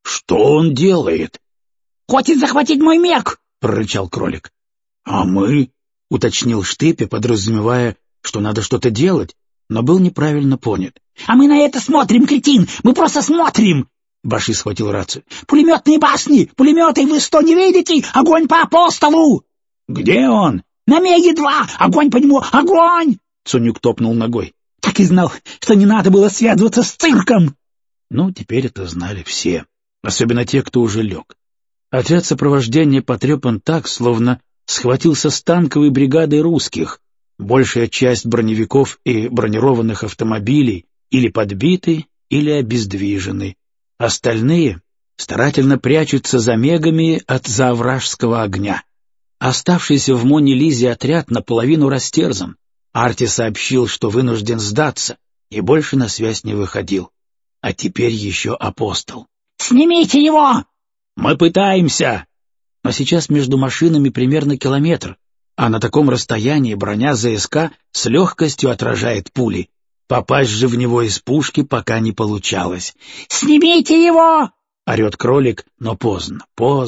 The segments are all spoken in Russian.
Что он делает? «Хочет захватить мой мег!» — прорычал кролик. «А мы?» — уточнил Штепе, подразумевая, что надо что-то делать, но был неправильно понят. «А мы на это смотрим, кретин! Мы просто смотрим!» Баши схватил рацию. «Пулеметные башни! Пулеметы! Вы что, не видите? Огонь по апостолу!» «Где он?» «На Меге-2! Огонь по нему! Огонь!» Цунюк топнул ногой. «Так и знал, что не надо было связываться с цирком!» Ну, теперь это знали все, особенно те, кто уже лег. Отряд сопровождения потрепан так, словно схватился с танковой бригадой русских. Большая часть броневиков и бронированных автомобилей или подбиты, или обездвижены. Остальные старательно прячутся за мегами от заовражского огня. Оставшийся в Моне-Лизе отряд наполовину растерзан. Арти сообщил, что вынужден сдаться, и больше на связь не выходил. А теперь еще апостол. «Снимите его!» «Мы пытаемся!» Но сейчас между машинами примерно километр, а на таком расстоянии броня ЗСК с легкостью отражает пули. Попасть же в него из пушки пока не получалось. «Снимите его!» — орет кролик, но поздно.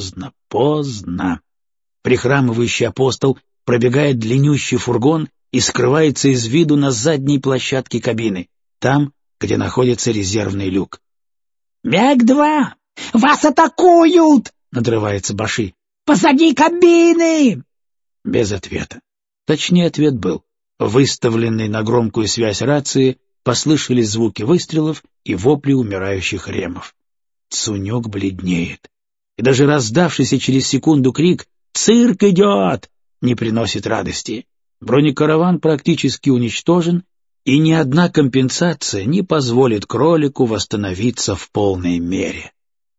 Прихрамывающий апостол пробегает длиннющий фургон и скрывается из виду на задней площадке кабины, там, где находится резервный люк. «Мег-2! Вас атакуют!» — надрывается Баши. «Позади кабины!» Без ответа. Точнее, ответ был. Выставленные на громкую связь рации послышались звуки выстрелов и вопли умирающих ремов. Цунюк бледнеет. И даже раздавшийся через секунду крик «Цирк идет!» не приносит радости. Бронекараван практически уничтожен, и ни одна компенсация не позволит кролику восстановиться в полной мере.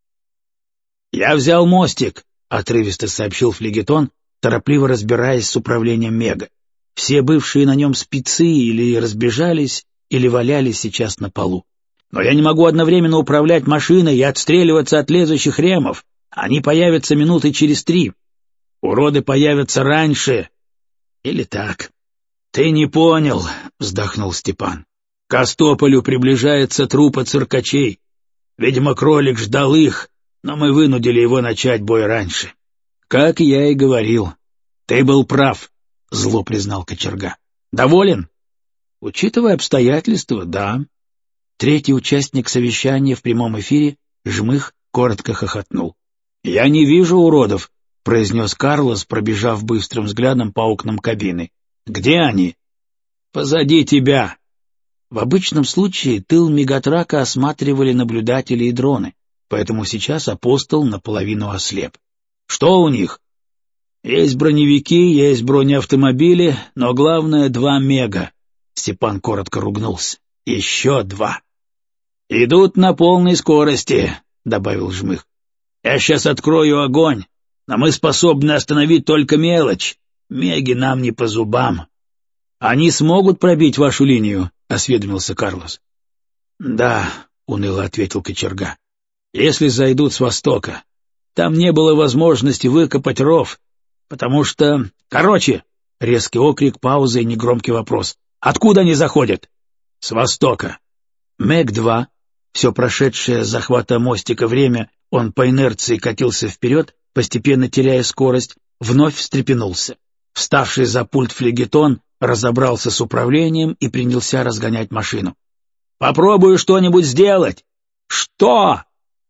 «Я взял мостик», — отрывисто сообщил флегетон, торопливо разбираясь с управлением Мега. Все бывшие на нем спецы или разбежались, или валялись сейчас на полу. «Но я не могу одновременно управлять машиной и отстреливаться от лезущих ремов. Они появятся минуты через 3. Уроды появятся раньше. Или так». «Ты не понял», — вздохнул Степан. «К Остополю приближается труппа циркачей. Видимо, кролик ждал их, но мы вынудили его начать бой раньше». «Как я и говорил. Ты был прав», — зло признал кочерга. «Доволен?» «Учитывая обстоятельства, да». Третий участник совещания в прямом эфире, Жмых, коротко хохотнул. «Я не вижу уродов», — произнес Карлос, пробежав быстрым взглядом по окнам кабины. «Где они?» «Позади тебя». В обычном случае тыл мегатрака осматривали наблюдатели и дроны, поэтому сейчас апостол наполовину ослеп. «Что у них?» «Есть броневики, есть бронеавтомобили, но главное 2 мега». Степан коротко ругнулся. «Еще 2». «Идут на полной скорости», — добавил Жмых. «Я сейчас открою огонь, но мы способны остановить только мелочь. Меги нам не по зубам». «Они смогут пробить вашу линию?» — осведомился Карлос. «Да», — уныло ответил кочерга. «Если зайдут с востока. Там не было возможности выкопать ров, потому что... Короче!» — резкий окрик, пауза и негромкий вопрос. «Откуда они заходят?» «С востока». Мег-2, все прошедшее с захвата мостика время, он по инерции катился вперед, постепенно теряя скорость, вновь встрепенулся. Вставший за пульт флегетон разобрался с управлением и принялся разгонять машину. «Попробую что-нибудь сделать!» «Что?»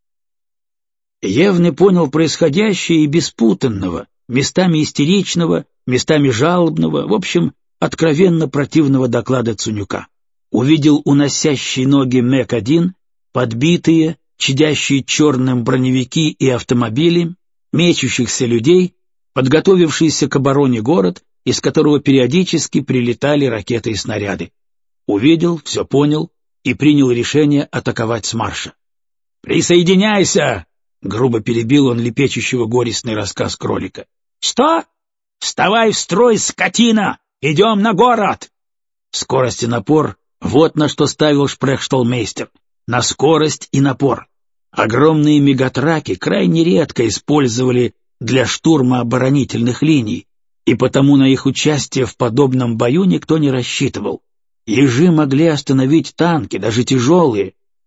Евный понял происходящее и без путанного, местами истеричного, местами жалобного, в общем, откровенно противного доклада Цунюка. Увидел уносящие ноги МЭК-1, подбитые, чадящие черным броневики и автомобили, мечущихся людей, подготовившийся к обороне город, из которого периодически прилетали ракеты и снаряды. Увидел, все понял и принял решение атаковать с марша. «Присоединяйся!» — грубо перебил он лепечущего горестный рассказ кролика. «Что? Вставай в строй, скотина! Идем на город!» Скорость и напор — вот на что ставил шпрехшталмейстер. На скорость и напор. Огромные мегатраки крайне редко использовали для штурма оборонительных линий, и потому на их участие в подобном бою никто не рассчитывал. Ежи могли остановить танки, даже тяжелые,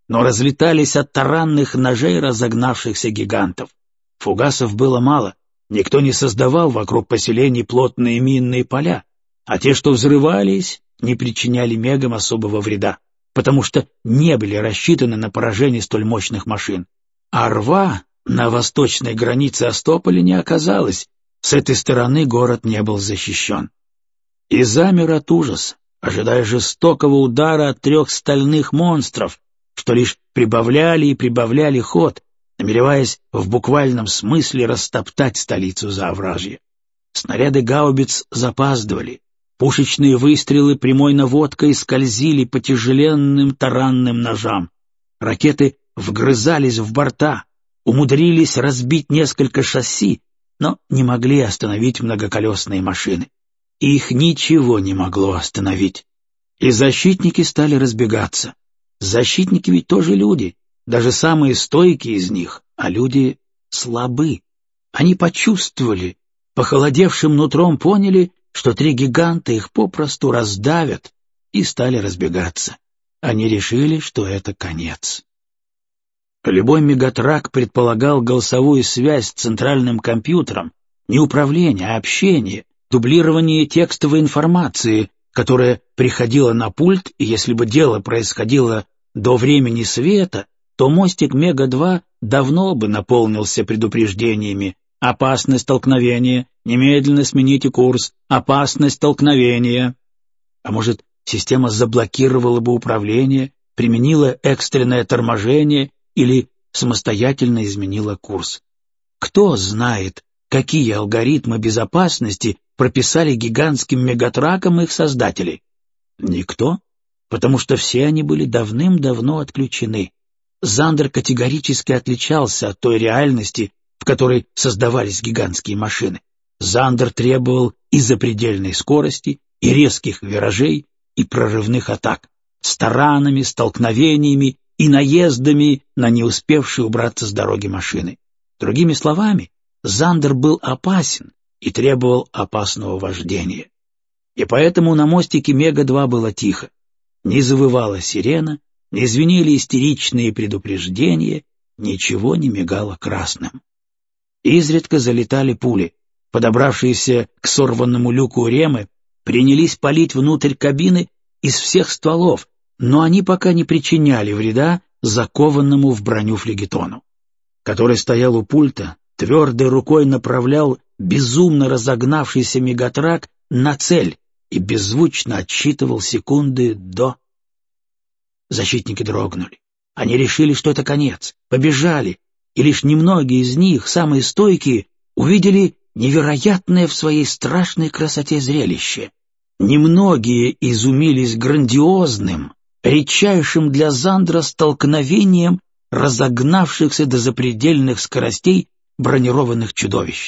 но разлетались от таранных ножей разогнавшихся гигантов. Фугасов было мало, никто не создавал вокруг поселений плотные минные поля, а те, что взрывались, не причиняли мегам особого вреда, потому что не были рассчитаны на поражение столь мощных машин. А рва на восточной границе Остополя не оказалось, с этой стороны город не был защищен. И замер от ужаса, ожидая жестокого удара от 3 стальных монстров, что лишь прибавляли и прибавляли ход, намереваясь в буквальном смысле растоптать столицу Заовражья. Снаряды гаубиц запаздывали, пушечные выстрелы прямой наводкой скользили по тяжеленным таранным ножам, ракеты вгрызались в борта, умудрились разбить несколько шасси, но не могли остановить многоколесные машины. Их ничего не могло остановить. И защитники стали разбегаться. Защитники ведь тоже люди, даже самые стойкие из них, а люди слабы. Они почувствовали, похолодевшим нутром поняли, что 3 гиганта их попросту раздавят, и стали разбегаться. Они решили, что это конец. Любой мегатрак предполагал голосовую связь с центральным компьютером, не управление, а общение, дублирование текстовой информации, которая приходила на пульт, и если бы дело происходило до времени света, то мостик Мега-2 давно бы наполнился предупреждениями: «Опасность столкновения, немедленно смените курс, опасность столкновения». А может, система заблокировала бы управление, применила экстренное торможение или самостоятельно изменила курс. Кто знает, какие алгоритмы безопасности прописали гигантским мегатракам их создатели? Никто, потому что все они были давным-давно отключены. Зандер категорически отличался от той реальности, в которой создавались гигантские машины. Зандер требовал и запредельной скорости, и резких виражей, и прорывных атак, с таранами, столкновениями и наездами на не успевшие убраться с дороги машины. Другими словами, Зандер был опасен и требовал опасного вождения. И поэтому на мостике Мега-2 было тихо. Не завывала сирена, не звенели истеричные предупреждения, ничего не мигало красным. Изредка залетали пули. Подобравшиеся к сорванному люку ремы принялись палить внутрь кабины из всех стволов, но они пока не причиняли вреда закованному в броню флегетону, который стоял у пульта, твердой рукой направлял безумно разогнавшийся мегатрак на цель и беззвучно отсчитывал секунды до... Защитники дрогнули. Они решили, что это конец, побежали, и лишь немногие из них, самые стойкие, увидели невероятное в своей страшной красоте зрелище. Немногие изумились грандиозным, редчайшим для Зандра столкновением разогнавшихся до запредельных скоростей бронированных чудовищ.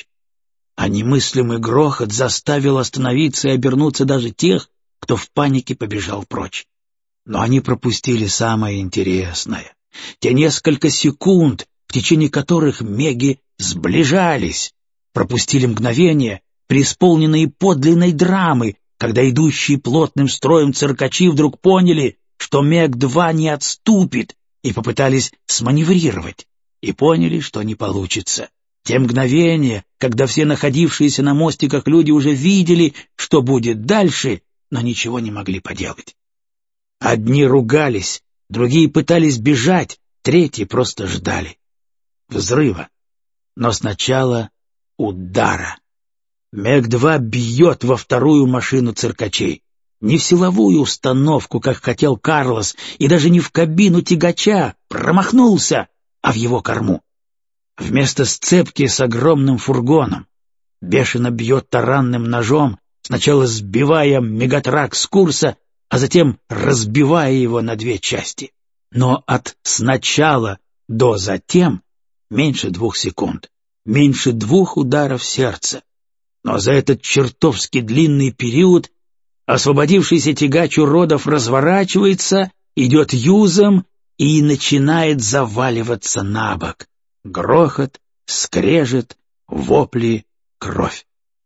А немыслимый грохот заставил остановиться и обернуться даже тех, кто в панике побежал прочь. Но они пропустили самое интересное. Те несколько секунд, в течение которых меги сближались, пропустили мгновение, преисполненные подлинной драмы, когда идущие плотным строем циркачи вдруг поняли, что Мег-2 не отступит, и попытались сманеврировать, и поняли, что не получится. Те мгновения, когда все находившиеся на мостиках люди уже видели, что будет дальше, но ничего не могли поделать. Одни ругались, другие пытались бежать, третьи просто ждали взрыва. Но сначала удара. Мег-2 бьет во вторую машину циркачей. Не в силовую установку, как хотел Карлос, и даже не в кабину тягача, промахнулся, а в его корму. Вместо сцепки с огромным фургоном бешено бьет таранным ножом, сначала сбивая мегатрак с курса, а затем разбивая его на 2 части. Но от сначала до затем меньше 2 секунд, меньше 2 ударов сердца. Но за этот чертовски длинный период освободившийся тягач уродов разворачивается, идет юзом и начинает заваливаться на бок. Грохот, скрежет, вопли, кровь.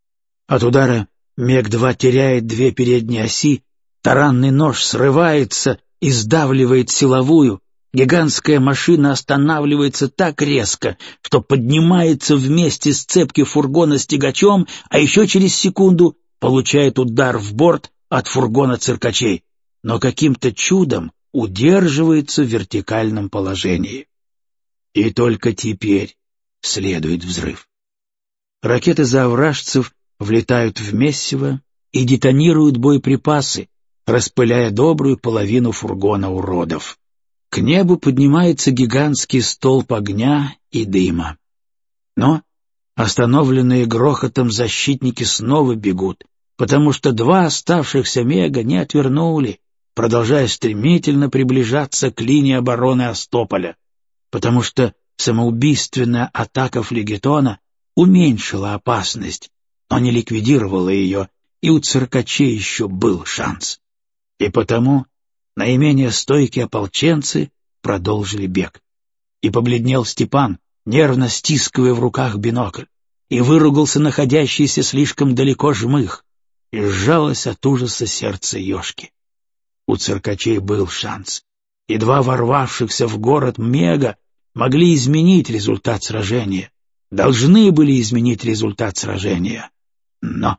От удара Мег-2 теряет 2 передние оси, таранный нож срывается и сдавливает силовую, Гигантская машина останавливается так резко, что поднимается вместе с цепки фургона с тягачом, а еще через секунду получает удар в борт от фургона циркачей, но каким-то чудом удерживается в вертикальном положении. И только теперь следует взрыв. Ракеты заовражцев влетают в месиво и детонируют боеприпасы, распыляя добрую половину фургона уродов. К небу поднимается гигантский столб огня и дыма. Но остановленные грохотом защитники снова бегут, потому что два оставшихся мега не отвернули, продолжая стремительно приближаться к линии обороны Остополя, потому что самоубийственная атака флегетона уменьшила опасность, но не ликвидировала ее, и у циркачей еще был шанс. И потому наименее стойкие ополченцы продолжили бег. И побледнел Степан, нервно стискивая в руках бинокль, и выругался находящийся слишком далеко жмых, и сжалось от ужаса сердце Ёшки. У циркачей был шанс, и два ворвавшихся в город мега могли изменить результат сражения, должны были изменить результат сражения. Но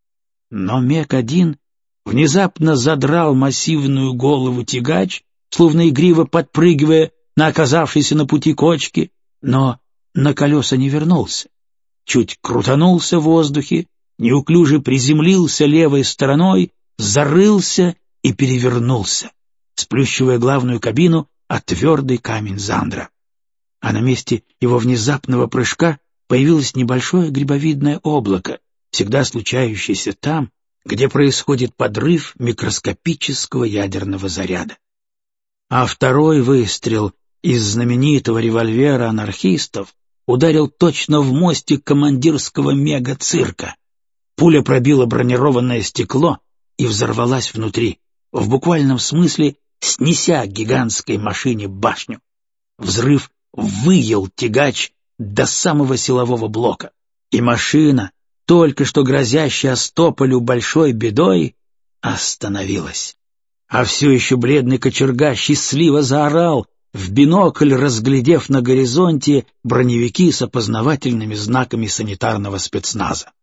Мег-1 внезапно задрал массивную голову тягач, словно игриво подпрыгивая на оказавшейся на пути кочке, но на колеса не вернулся. Чуть крутанулся в воздухе, неуклюже приземлился левой стороной, зарылся и перевернулся, сплющивая главную кабину о твердый камень Зандра. А на месте его внезапного прыжка появилось небольшое грибовидное облако, всегда случающееся там, где происходит подрыв микроскопического ядерного заряда. А второй выстрел из знаменитого револьвера анархистов ударил точно в мостик командирского мега-цирка. Пуля пробила бронированное стекло и взорвалась внутри, в буквальном смысле снеся гигантской машине башню. Взрыв выел тягач до самого силового блока, и машина, только что грозящая Остополю большой бедой, остановилась. А все еще бледный кочерга счастливо заорал, в бинокль разглядев на горизонте броневики с опознавательными знаками санитарного спецназа.